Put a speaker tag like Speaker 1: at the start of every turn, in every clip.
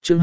Speaker 1: Chương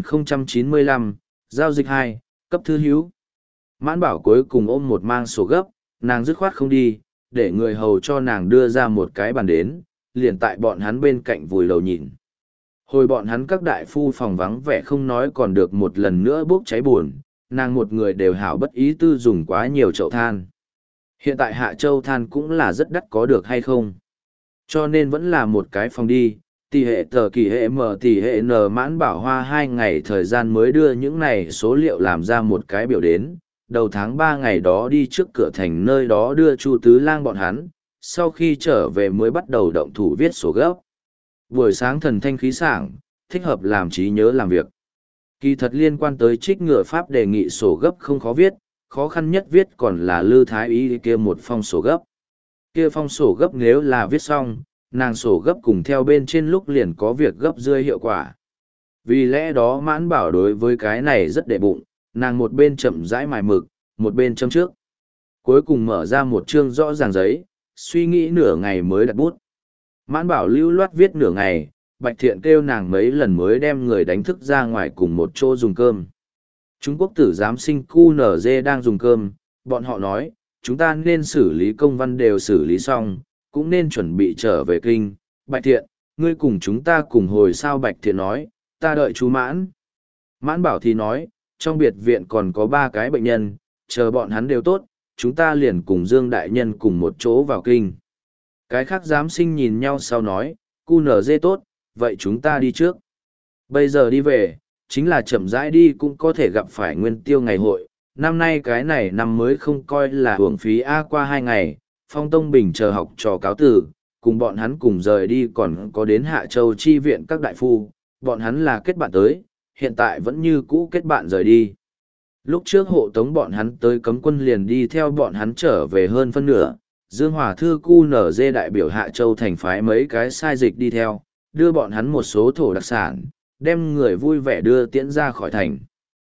Speaker 1: 2095, Giao dịch 2, cấp thư hữu. Mãn Bảo cuối cùng ôm một mang sổ gấp, nàng dứt khoát không đi, để người hầu cho nàng đưa ra một cái bàn đến, liền tại bọn hắn bên cạnh vùi đầu nhìn. Hồi bọn hắn các đại phu phòng vắng vẻ không nói còn được một lần nữa bốc cháy buồn, nàng một người đều hảo bất ý tư dùng quá nhiều chậu than. Hiện tại Hạ Châu than cũng là rất đắt có được hay không. Cho nên vẫn là một cái phòng đi, tỷ hệ tờ kỳ hệ m tỷ hệ n. Mãn Bảo hoa 2 ngày thời gian mới đưa những này số liệu làm ra một cái biểu đến, đầu tháng 3 ngày đó đi trước cửa thành nơi đó đưa Chu Tứ Lang bọn hắn, sau khi trở về mới bắt đầu động thủ viết sổ gấp. Buổi sáng thần thanh khí sảng, thích hợp làm trí nhớ làm việc. Kỳ thật liên quan tới trích ngựa pháp đề nghị sổ gấp không khó viết, khó khăn nhất viết còn là Lư Thái Y kia một phong sổ gấp. Kia phong sổ gấp nếu là viết xong, nàng sổ gấp cùng theo bên trên lúc liền có việc gấp rơi hiệu quả. Vì lẽ đó Mãn Bảo đối với cái này rất đệ bụng, nàng một bên chậm rãi mài mực, một bên châm trước. Cuối cùng mở ra một chương rõ ràng giấy, suy nghĩ nửa ngày mới đặt bút. Mãn Bảo lưu loát viết nửa ngày, Bạch Thiện kêu nàng mấy lần mới đem người đánh thức ra ngoài cùng một chỗ dùng cơm. Trung Quốc tử giám sinh QNZ đang dùng cơm, bọn họ nói, chúng ta nên xử lý công văn đều xử lý xong, cũng nên chuẩn bị trở về kinh. Bạch Thiện, ngươi cùng chúng ta cùng hồi sao? Bạch Thiện nói, ta đợi chú Mãn. Mãn Bảo thì nói, trong biệt viện còn có 3 cái bệnh nhân, chờ bọn hắn đều tốt, chúng ta liền cùng Dương Đại Nhân cùng một chỗ vào kinh. Cái khác giám sinh nhìn nhau sau nói, QNZ tốt, vậy chúng ta đi trước. Bây giờ đi về, chính là chậm rãi đi cũng có thể gặp phải Nguyên Tiêu ngày hội. Năm nay cái này năm mới không coi là hưởng phí qua 2 ngày, Phong Tông Bình chờ học trò cáo tử, cùng bọn hắn cùng rời đi còn có đến Hạ Châu chi viện các đại phu, bọn hắn là kết bạn tới, hiện tại vẫn như cũ kết bạn rời đi. Lúc trước hộ tống bọn hắn tới cấm quân liền đi theo bọn hắn trở về hơn phân nửa, Dương Hòa Thư QNZ đại biểu Hạ Châu thành phái mấy cái sai dịch đi theo, đưa bọn hắn một số thổ đặc sản, đem người vui vẻ đưa tiễn ra khỏi thành.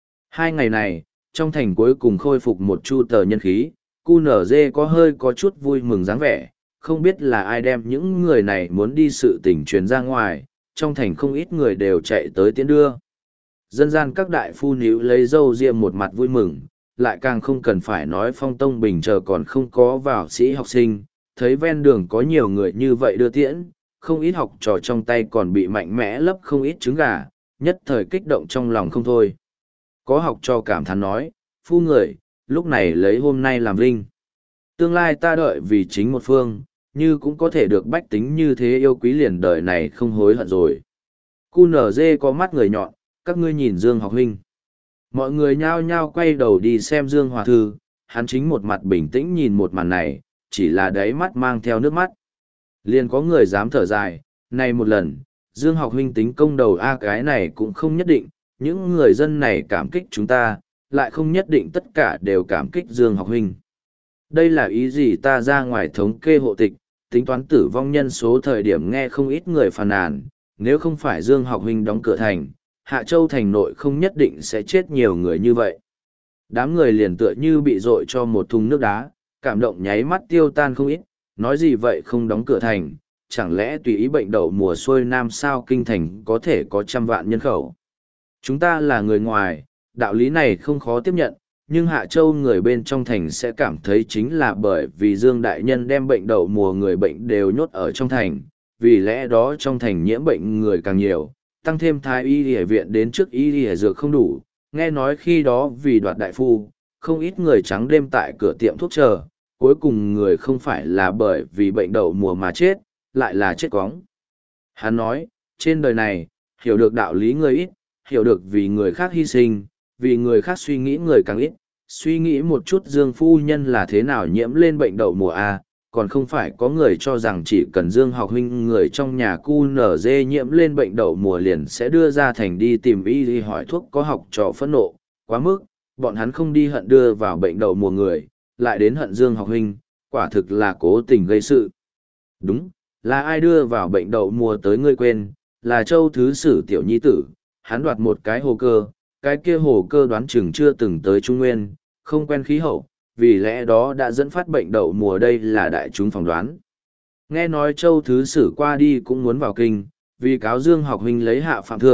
Speaker 1: 2 ngày này, trong thành cuối cùng khôi phục một chu tờ nhân khí, QNZ có chút vui mừng dáng vẻ, không biết là ai đem những người này muốn đi sự tình truyền ra ngoài, trong thành không ít người đều chạy tới tiễn đưa. Dân gian các đại phu níu lấy dâu riêng một mặt vui mừng, lại càng không cần phải nói Phong Tông Bình chờ còn không có vào sĩ học sinh, thấy ven đường có nhiều người như vậy đưa tiễn, không ít học trò trong tay còn bị mạnh mẽ lấp không ít trứng gà, nhất thời kích động trong lòng không thôi. Có học trò cảm thán nói, phu người, lúc này lấy hôm nay làm vinh. Tương lai ta đợi vì chính một phương, như cũng có thể được bách tính như thế yêu quý liền đời này không hối hận rồi. QNZ có mắt người nhọn, các ngươi nhìn Dương học huynh. Mọi người nhao nhao quay đầu đi xem Dương Hòa Thư, hắn chính một mặt bình tĩnh nhìn một màn này, chỉ là đáy mắt mang theo nước mắt. Liền có người dám thở dài, này một lần, Dương học huynh tính công đầu cái này cũng không nhất định, những người dân này cảm kích chúng ta, lại không nhất định tất cả đều cảm kích Dương học huynh. Đây là ý gì? Ta ra ngoài thống kê hộ tịch, tính toán tử vong nhân số thời điểm nghe không ít người phàn nàn, nếu không phải Dương học huynh đóng cửa thành, Hạ Châu thành nội không nhất định sẽ chết nhiều người như vậy. Đám người liền tựa như bị dội cho một thùng nước đá, cảm động nháy mắt tiêu tan không ít, nói gì vậy không đóng cửa thành, chẳng lẽ tùy ý bệnh đậu mùa xuôi nam sao kinh thành có thể có 100 vạn nhân khẩu. Chúng ta là người ngoài, đạo lý này không khó tiếp nhận, nhưng Hạ Châu người bên trong thành sẽ cảm thấy chính là bởi vì Dương Đại Nhân đem bệnh đậu mùa người bệnh đều nhốt ở trong thành, vì lẽ đó trong thành nhiễm bệnh người càng nhiều, tăng thêm thái y y viện đến trước y y dược không đủ, nghe nói khi đó vì đoạt đại phu, không ít người trắng đêm tại cửa tiệm thuốc chờ, cuối cùng người không phải là bởi vì bệnh đậu mùa mà chết, lại là chết cóng. Hắn nói, trên đời này, hiểu được đạo lý người ít, hiểu được vì người khác hy sinh, vì người khác suy nghĩ người càng ít, suy nghĩ một chút Dương phu nhân là thế nào nhiễm lên bệnh đậu mùa còn không phải có người cho rằng chỉ cần Dương học huynh người trong nhà QNZ nhiễm lên bệnh đậu mùa liền sẽ đưa ra thành đi tìm y hỏi thuốc có học trò phẫn nộ, quá mức, bọn hắn không đi hận đưa vào bệnh đậu mùa người, lại đến hận Dương học huynh, quả thực là cố tình gây sự. Đúng, là ai đưa vào bệnh đậu mùa tới ngươi quên, là Châu Thứ Sử tiểu nhi tử, hắn đoạt một cái hồ cơ, cái kia hồ cơ đoán chừng chưa từng tới Trung Nguyên, không quen khí hậu, vì lẽ đó đã dẫn phát bệnh đậu mùa, đây là đại chúng phỏng đoán. Nghe nói Châu Thứ Sử qua đi cũng muốn vào kinh, vì cáo Dương học huynh lấy hạ phạm thượng,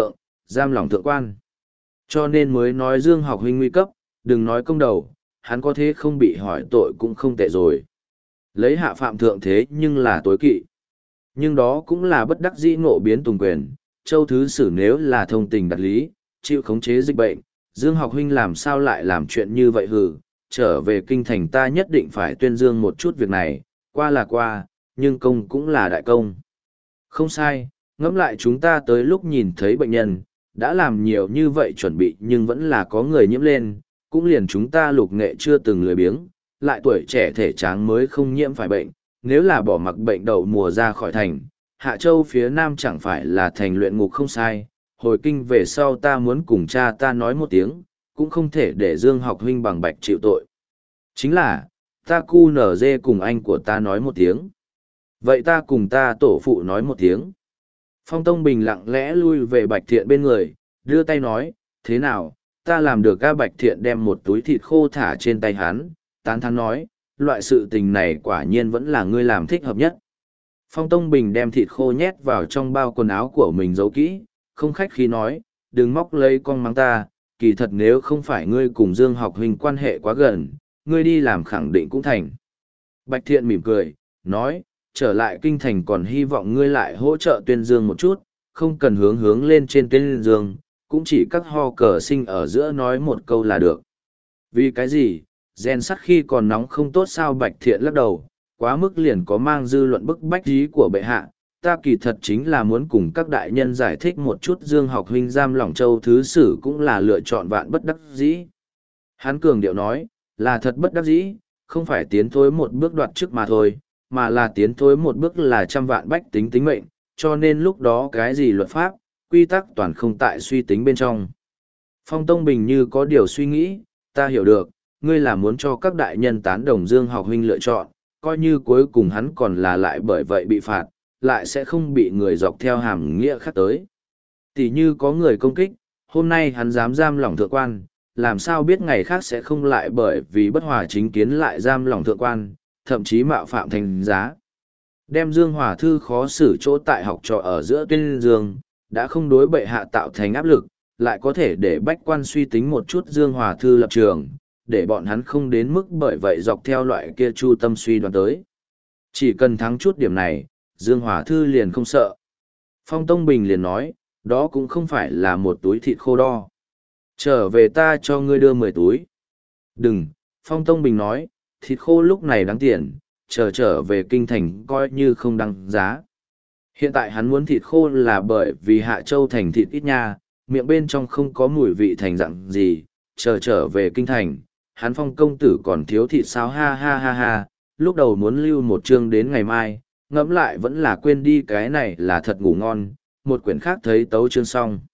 Speaker 1: giam lỏng thượng quan. Cho nên mới nói Dương học huynh nguy cấp, đừng nói công đầu, hắn có thế không bị hỏi tội cũng không tệ rồi. Lấy hạ phạm thượng thế nhưng là tối kỵ. Nhưng đó cũng là bất đắc dĩ ngộ biến tùng quyền, Châu Thứ Sử nếu là thông tình đạt lý, chịu khống chế dịch bệnh, Dương học huynh làm sao lại làm chuyện như vậy hừ, trở về kinh thành ta nhất định phải tuyên dương một chút việc này, qua là qua, nhưng công cũng là đại công. Không sai, ngẫm lại chúng ta tới lúc nhìn thấy bệnh nhân, đã làm nhiều như vậy chuẩn bị nhưng vẫn là có người nhiễm lên, cũng liền chúng ta Lục Nghệ chưa từng lười biếng, lại tuổi trẻ thể tráng mới không nhiễm phải bệnh, nếu là bỏ mặc bệnh đậu mùa ra khỏi thành, Hạ Châu phía Nam chẳng phải là thành luyện ngục không sai, hồi kinh về sau ta muốn cùng cha ta nói một tiếng, cũng không thể để Dương học huynh bằng bạch chịu tội. Chính là, ta cu nở dê cùng anh của ta nói một tiếng. Vậy ta cùng ta tổ phụ nói một tiếng. Phong Tông Bình lặng lẽ lui về Bạch Thiện bên người, đưa tay nói, thế nào, ta làm được ca Bạch Thiện đem một túi thịt khô thả trên tay hắn, tán thán nói, loại sự tình này quả nhiên vẫn là ngươi làm thích hợp nhất. Phong Tông Bình đem thịt khô nhét vào trong bao quần áo của mình giấu kỹ, không khách khí nói, đừng móc lấy con mắng ta, kỳ thật nếu không phải ngươi cùng Dương học huynh quan hệ quá gần, ngươi đi làm khẳng định cũng thành. Bạch Thiện mỉm cười, nói, trở lại kinh thành còn hy vọng ngươi lại hỗ trợ tuyên dương một chút, không cần hướng lên trên tuyên dương, cũng chỉ các ho cờ sinh ở giữa nói một câu là được. Vì cái gì, rèn sắt khi còn nóng không tốt sao? Bạch Thiện lắc đầu, quá mức liền có mang dư luận bức bách ý của bệ hạ, ta kỳ thật chính là muốn cùng các đại nhân giải thích một chút Dương học huynh giam lỏng Châu Thứ Sử cũng là lựa chọn vạn bất đắc dĩ. Hắn cường điệu nói, là thật bất đắc dĩ, không phải tiến thối một bước đoạt trước mà thôi, mà là tiến thối một bước là trăm vạn bách tính tính mệnh, cho nên lúc đó cái gì luật pháp, quy tắc toàn không tại suy tính bên trong. Phong Tông Bình như có điều suy nghĩ, ta hiểu được, ngươi là muốn cho các đại nhân tán đồng Dương học huynh lựa chọn, coi như cuối cùng hắn còn là lại bởi vậy bị phạt, lại sẽ không bị người dọc theo hàm nghĩa khác tới. Tỷ như có người công kích, hôm nay hắn dám giam lỏng thượng quan, làm sao biết ngày khác sẽ không lại bởi vì bất hòa chính kiến lại giam lỏng thượng quan, thậm chí mạo phạm thành giá. Đem Dương Hòa Thư khó xử chỗ tại học trò ở giữa tuyên dương, đã không đối bệ hạ tạo thành áp lực, lại có thể để bách quan suy tính một chút Dương Hòa Thư lập trường, để bọn hắn không đến mức bởi vậy dọc theo loại kia chu tâm suy đoán tới. Chỉ cần thắng chút điểm này, Dương Hòa Thư liền không sợ. Phong Tông Bình liền nói, đó cũng không phải là một túi thịt khô đo. Trở về ta cho ngươi đưa 10 túi. Đừng, Phong Tông Bình nói, thịt khô lúc này đáng tiền, trở về kinh thành coi như không đáng giá. Hiện tại hắn muốn thịt khô là bởi vì Hạ Châu thành thịt ít nha, miệng bên trong không có mùi vị thành dạng gì, trở về kinh thành, hắn Phong công tử còn thiếu thịt sao, ha ha ha ha, lúc đầu muốn lưu một chương đến ngày mai, ngẫm lại vẫn là quên đi, cái này là thật ngủ ngon, một quyển khác thấy tấu chương xong.